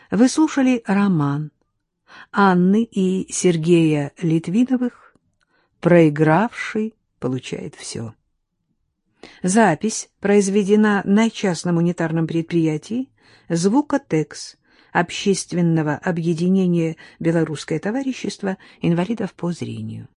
Вы слушали роман Анны и Сергея Литвиновых «Проигравший получает все». Запись произведена на частном унитарном предприятии «Звукотекс» Общественного объединения «Белорусское товарищество инвалидов по зрению».